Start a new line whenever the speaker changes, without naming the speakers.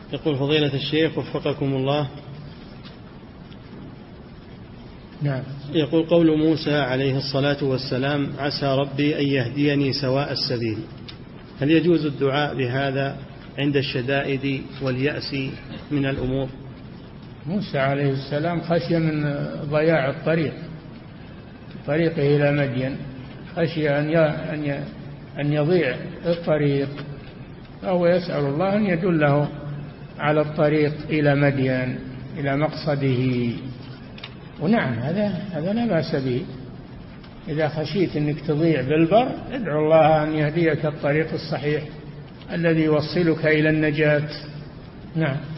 يقول فضيلة الشيخ وفقكم الله.
نعم.
يقول قول موسى عليه الصلاة والسلام عسى ربي أن يهديني سواء السبيل، هل يجوز الدعاء بهذا عند الشدائد واليأس من الأمور؟
موسى عليه السلام خشي من ضياع الطريق طريقه إلى مدين، خشي أن يضيع الطريق، فهو يسأل الله أن يدله على الطريق إلى مدين إلى مقصده. ونعم هذا لا بأس به، إذا خشيت أنك تضيع بالبر ادعو الله أن يهديك الطريق الصحيح الذي يوصلك إلى النجاة. نعم.